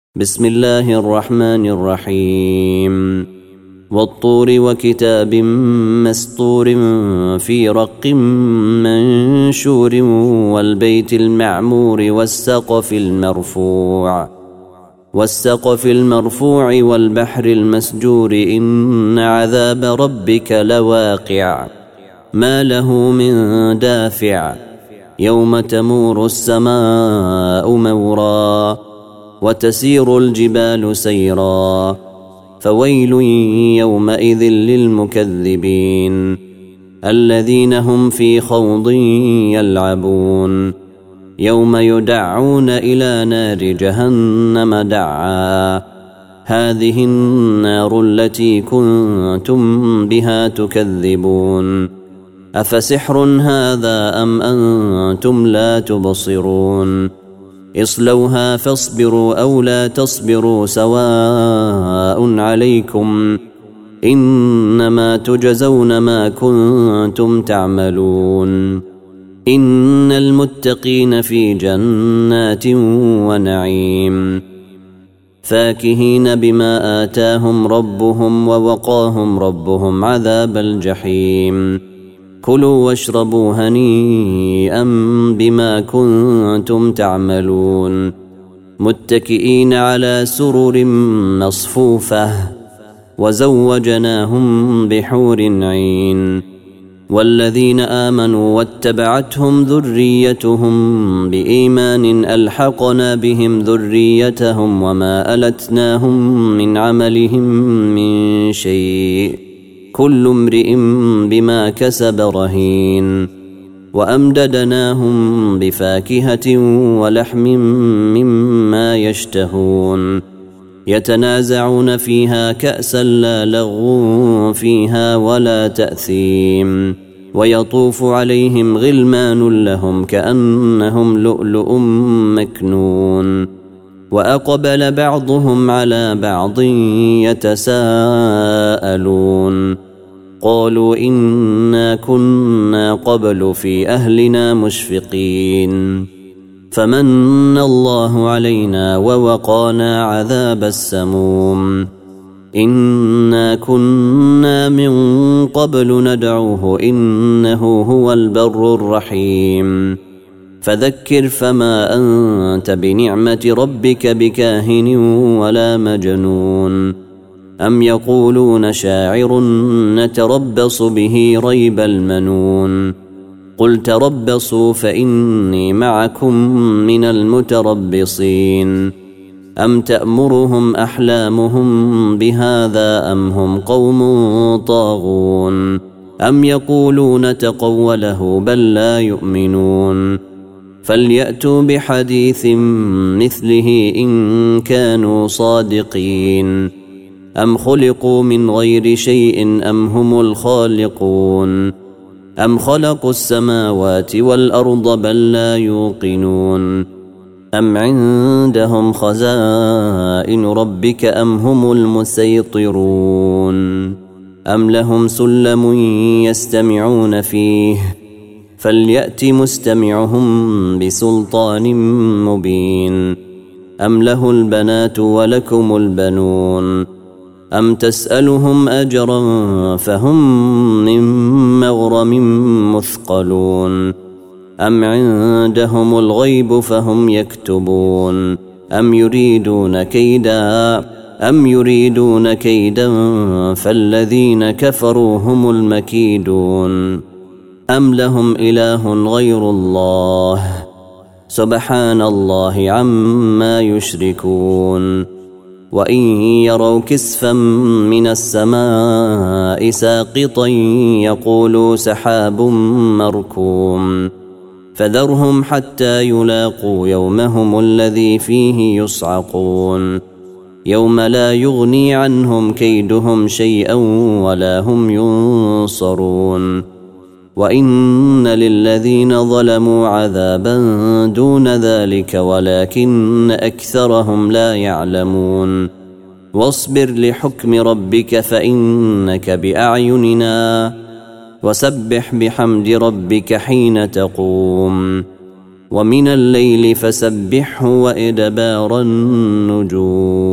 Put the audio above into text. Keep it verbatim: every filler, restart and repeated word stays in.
بسم الله الرحمن الرحيم والطور وكتاب مسطور في رق منشور والبيت المعمور والسقف المرفوع والسقف المرفوع والبحر المسجور إن عذاب ربك لواقع ما له من دافع يوم تمور السماء مورا وتسير الجبال سيرا فويل يومئذ للمكذبين الذين هم في خوض يلعبون يوم يدعون إلى نار جهنم دعا هذه النار التي كنتم بها تكذبون أفسحر هذا أم أنتم لا تبصرون اصلوها فاصبروا أو لا تصبروا سواء عليكم إنما تجزون ما كنتم تعملون إن المتقين في جنات ونعيم فاكهين بما آتاهم ربهم ووقاهم ربهم عذاب الجحيم كلوا واشربوا هنيئا بما كنتم تعملون متكئين على سرر مصفوفة وزوجناهم بحور عين والذين آمنوا واتبعتهم ذريتهم بإيمان ألحقنا بهم ذريتهم وما ألتناهم من عملهم من شيء كل امرئ بما كسب رهين وأمددناهم بفاكهة ولحم مما يشتهون يتنازعون فيها كأسا لا لغو فيها ولا تأثيم ويطوف عليهم غلمان لهم كأنهم لؤلؤ مكنون وأقبل بعضهم على بعض يتساءلون قالوا إنا كنا قبل في أهلنا مشفقين فمن الله علينا ووقانا عذاب السموم إنا كنا من قبل ندعوه إنه هو البر الرحيم فذكر فما أنت بنعمة ربك بكاهن ولا مجنون أم يقولون شاعر نتربص به ريب المنون قل تربصوا فإني معكم من المتربصين أم تأمرهم أحلامهم بهذا أم هم قوم طاغون أم يقولون تقوله بل لا يؤمنون فليأتوا بحديث مثله إن كانوا صادقين أم خلقوا من غير شيء أم هم الخالقون أم خلقوا السماوات والأرض بل لا يوقنون أم عندهم خزائن ربك أم هم المسيطرون أم لهم سلم يستمعون فيه فليأت مستمعهم بسلطان مبين أم له البنات ولكم البنون أم تسألهم أجرا فهم من مغرم مثقلون أم عندهم الغيب فهم يكتبون أم يريدون كيدا أم يريدون كيدا فالذين كفروا هم المكيدون أم لهم إله غير الله سبحان الله عما يشركون وإن يروا كسفا من السماء ساقطا يقولوا سحاب مركوم فذرهم حتى يلاقوا يومهم الذي فيه يصعقون يوم لا يغني عنهم كيدهم شيئا ولا هم ينصرون وإن للذين ظلموا عذابا دون ذلك ولكن أكثرهم لا يعلمون واصبر لحكم ربك فإنك بأعيننا وسبح بحمد ربك حين تقوم ومن الليل فسبحه وإدبار النجوم